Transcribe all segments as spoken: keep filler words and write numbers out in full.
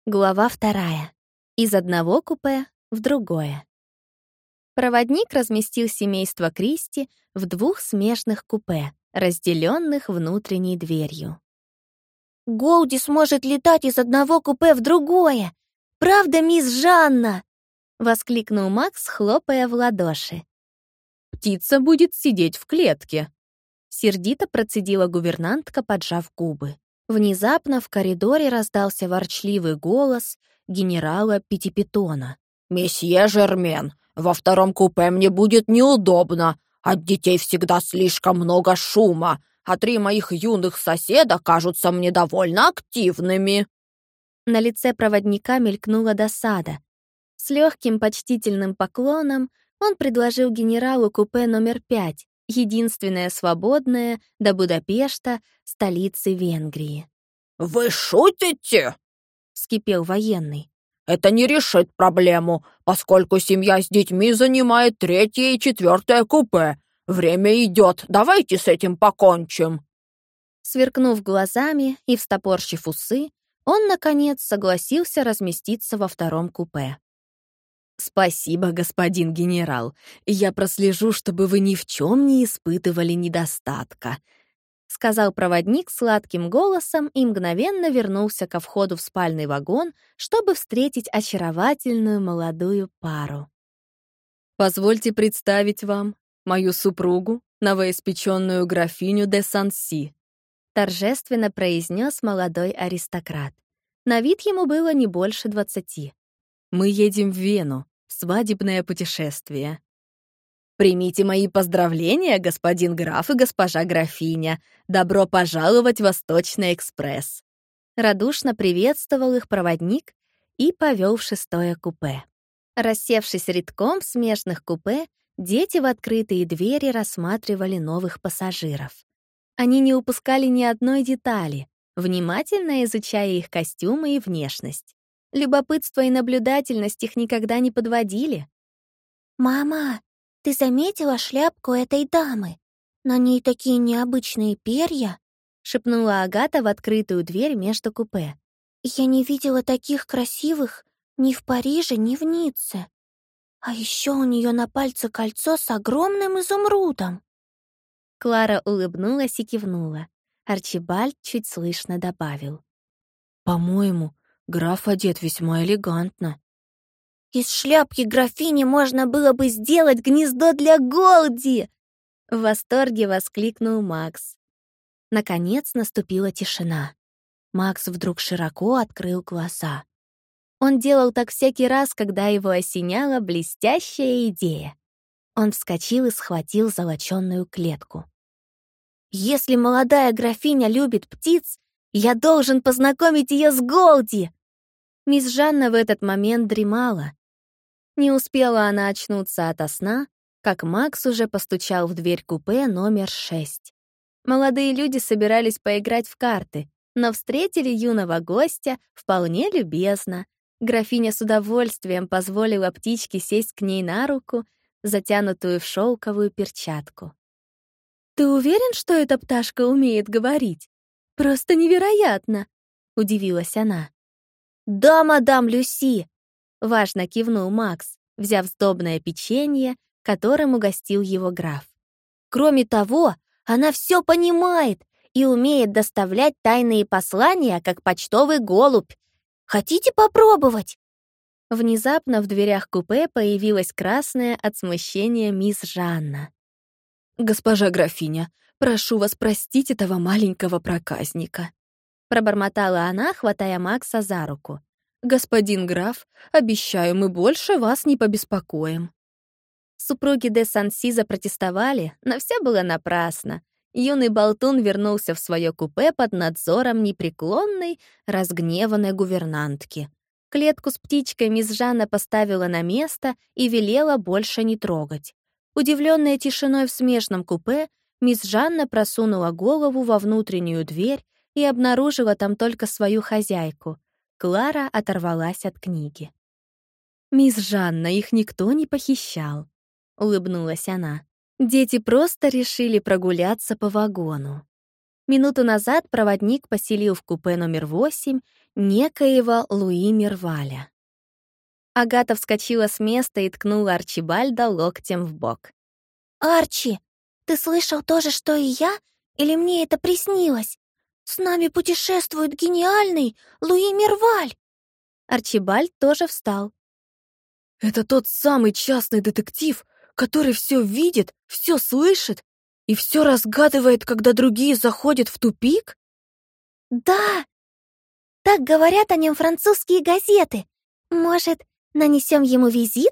Глава вторая. Из одного купе в другое. Проводник разместил семейство Кристи в двух смежных купе, разделенных внутренней дверью. «Голди сможет летать из одного купе в другое! Правда, мисс Жанна?» — воскликнул Макс, хлопая в ладоши. «Птица будет сидеть в клетке», — сердито процедила гувернантка, поджав губы. Внезапно в коридоре раздался ворчливый голос генерала Пятипитона. «Месье Жермен, во втором купе мне будет неудобно. От детей всегда слишком много шума, а три моих юных соседа кажутся мне довольно активными». На лице проводника мелькнула досада. С легким почтительным поклоном он предложил генералу купе номер пять, единственное свободное до Будапешта, столицы Венгрии. «Вы шутите?» — вскипел военный. «Это не решит проблему, поскольку семья с детьми занимает третье и четвертое купе. Время идет, давайте с этим покончим». Сверкнув глазами и встопорщив усы, он, наконец, согласился разместиться во втором купе. «Спасибо, господин генерал. Я прослежу, чтобы вы ни в чем не испытывали недостатка», — сказал проводник сладким голосом и мгновенно вернулся ко входу в спальный вагон, чтобы встретить очаровательную молодую пару. «Позвольте представить вам мою супругу, новоиспеченную графиню де Санси», — торжественно произнес молодой аристократ. На вид ему было не больше двадцати. «Мы едем в Вену, в свадебное путешествие». «Примите мои поздравления, господин граф и госпожа графиня. Добро пожаловать в Восточный экспресс!» Радушно приветствовал их проводник и повел в шестое купе. Рассевшись редком в смежных купе, дети в открытые двери рассматривали новых пассажиров. Они не упускали ни одной детали, внимательно изучая их костюмы и внешность. Любопытство и наблюдательность их никогда не подводили. «Мама, ты заметила шляпку этой дамы? На ней такие необычные перья!» — шепнула Агата в открытую дверь между купе. «Я не видела таких красивых ни в Париже, ни в Ницце. А еще у нее на пальце кольцо с огромным изумрудом». Клара улыбнулась и кивнула. Арчибальд чуть слышно добавил. «По-моему, граф одет весьма элегантно». «Из шляпки графини можно было бы сделать гнездо для Голди!» В восторге воскликнул Макс. Наконец наступила тишина. Макс вдруг широко открыл глаза. Он делал так всякий раз, когда его осеняла блестящая идея. Он вскочил и схватил золочёную клетку. «Если молодая графиня любит птиц, я должен познакомить ее с Голди!» Мисс Жанна в этот момент дремала. Не успела она очнуться ото сна, как Макс уже постучал в дверь купе номер шесть. Молодые люди собирались поиграть в карты, но встретили юного гостя вполне любезно. Графиня с удовольствием позволила птичке сесть к ней на руку, затянутую в шелковую перчатку. «Ты уверен, что эта пташка умеет говорить? Просто невероятно!» — удивилась она. «Да, мадам Люси!» — важно кивнул Макс, взяв сдобное печенье, которым угостил его граф. «Кроме того, она все понимает и умеет доставлять тайные послания, как почтовый голубь. Хотите попробовать?» Внезапно в дверях купе появилась красная от смущения мисс Жанна. «Госпожа графиня, прошу вас простить этого маленького проказника», — пробормотала она, хватая Макса за руку. «Господин граф, обещаю, мы больше вас не побеспокоим». Супруги де Санси запротестовали, но все было напрасно. Юный болтун вернулся в свое купе под надзором непреклонной, разгневанной гувернантки. Клетку с птичкой мисс Жанна поставила на место и велела больше не трогать. Удивленная тишиной в смежном купе, мисс Жанна просунула голову во внутреннюю дверь и обнаружила там только свою хозяйку. Клара оторвалась от книги. «Мисс Жанна, их никто не похищал», — улыбнулась она. «Дети просто решили прогуляться по вагону». Минуту назад проводник поселил в купе номер восемь некоего Луи Мирваля. Агата вскочила с места и ткнула Арчибальда локтем в бок. «Арчи, ты слышал то же, что и я? Или мне это приснилось? С нами путешествует гениальный Луи Мирваль!» Арчибальд тоже встал. «Это тот самый частный детектив, который все видит, все слышит и все разгадывает, когда другие заходят в тупик?» «Да! Так говорят о нем французские газеты. Может, нанесем ему визит?»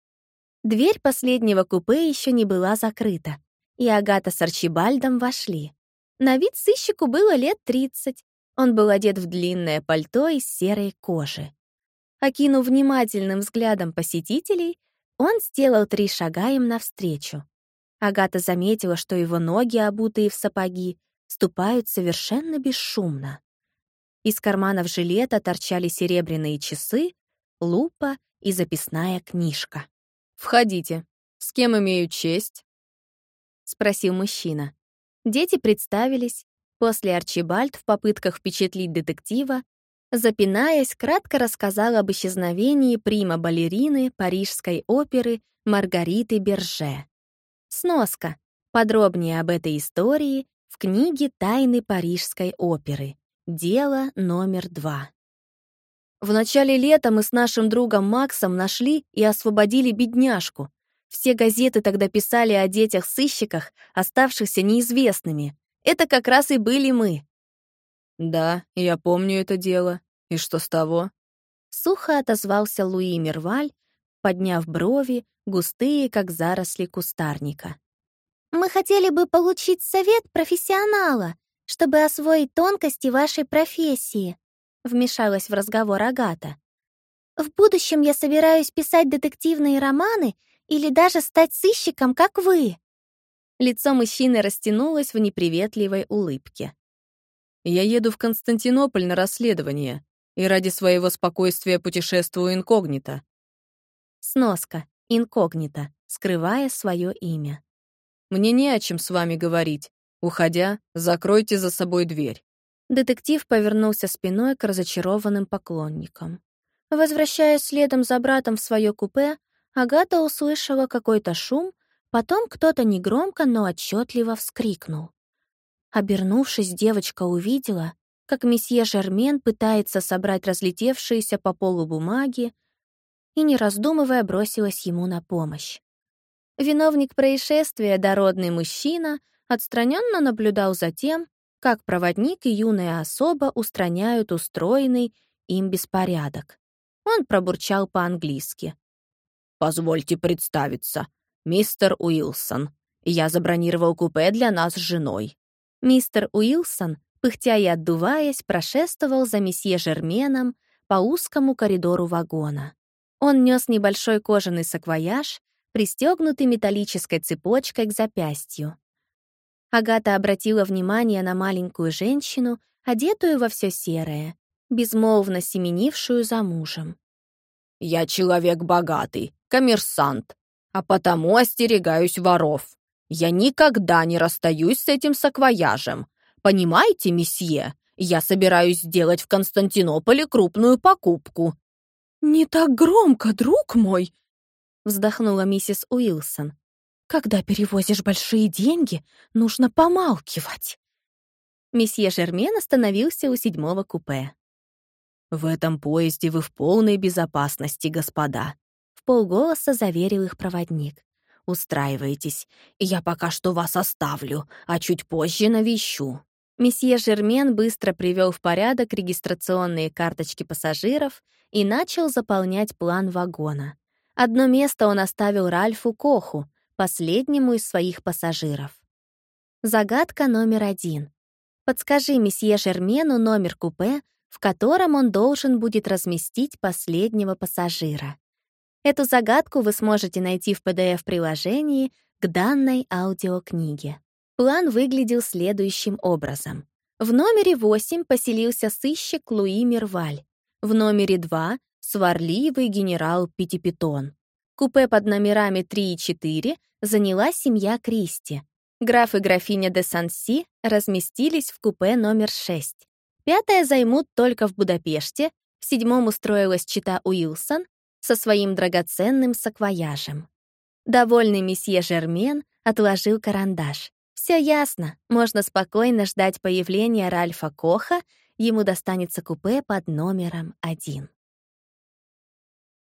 Дверь последнего купе еще не была закрыта, и Агата с Арчибальдом вошли. На вид сыщику было лет тридцать. Он был одет в длинное пальто из серой кожи. Окинув внимательным взглядом посетителей, он сделал три шага им навстречу. Агата заметила, что его ноги, обутые в сапоги, ступают совершенно бесшумно. Из карманов жилета торчали серебряные часы, лупа и записная книжка. «Входите. С кем имею честь?» — спросил мужчина. Дети представились. После Арчибальд в попытках впечатлить детектива, запинаясь, кратко рассказал об исчезновении прима-балерины Парижской оперы Маргариты Берже. Сноска. Подробнее об этой истории в книге «Тайны Парижской оперы». Дело номер два. В начале лета мы с нашим другом Максом нашли и освободили бедняжку. Все газеты тогда писали о детях-сыщиках, оставшихся неизвестными. Это как раз и были мы. «Да, я помню это дело. И что с того?» Сухо отозвался Луи Мирваль, подняв брови, густые, как заросли кустарника. «Мы хотели бы получить совет профессионала, чтобы освоить тонкости вашей профессии», — вмешалась в разговор Агата. «В будущем я собираюсь писать детективные романы или даже стать сыщиком, как вы». Лицо мужчины растянулось в неприветливой улыбке. «Я еду в Константинополь на расследование и ради своего спокойствия путешествую инкогнито». Сноска. Инкогнито, скрывая свое имя. «Мне не о чем с вами говорить. Уходя, закройте за собой дверь». Детектив повернулся спиной к разочарованным поклонникам. Возвращаясь следом за братом в свое купе, Агата услышала какой-то шум, потом кто-то негромко, но отчетливо вскрикнул. Обернувшись, девочка увидела, как месье Жермен пытается собрать разлетевшиеся по полу бумаги и, не раздумывая, бросилась ему на помощь. Виновник происшествия, дородный мужчина, отстраненно наблюдал за тем, как проводник и юная особа устраняют устроенный им беспорядок. Он пробурчал по-английски. «Позвольте представиться, мистер Уилсон. Я забронировал купе для нас с женой». Мистер Уилсон, пыхтя и отдуваясь, прошествовал за месье Жерменом по узкому коридору вагона. Он нес небольшой кожаный саквояж, пристегнутый металлической цепочкой к запястью. Агата обратила внимание на маленькую женщину, одетую во все серое, безмолвно семенившую за мужем. «Я человек богатый, коммерсант, а потому остерегаюсь воров. Я никогда не расстаюсь с этим саквояжем. Понимаете, месье, я собираюсь сделать в Константинополе крупную покупку». «Не так громко, друг мой!» — вздохнула миссис Уилсон. «Когда перевозишь большие деньги, нужно помалкивать». Месье Жермен остановился у седьмого купе. «В этом поезде вы в полной безопасности, господа», — вполголоса заверил их проводник. «Устраивайтесь. Я пока что вас оставлю, а чуть позже навещу». Месье Жермен быстро привел в порядок регистрационные карточки пассажиров и начал заполнять план вагона. Одно место он оставил Ральфу Коху, последнему из своих пассажиров. Загадка номер один. Подскажи месье Жермену номер купе, в котором он должен будет разместить последнего пассажира. Эту загадку вы сможете найти в пи ди эф-приложении к данной аудиокниге. План выглядел следующим образом. В номере восемь поселился сыщик Луи Мирваль. В номере два — сварливый генерал Пятипитон. Купе под номерами три и четыре заняла семья Кристи. Граф и графиня де Санси разместились в купе номер шесть. Пятое займут только в Будапеште, в седьмом устроилась чита Уилсон со своим драгоценным саквояжем. Довольный месье Жермен отложил карандаш. Все ясно, можно спокойно ждать появления Ральфа Коха, ему достанется купе под номером один.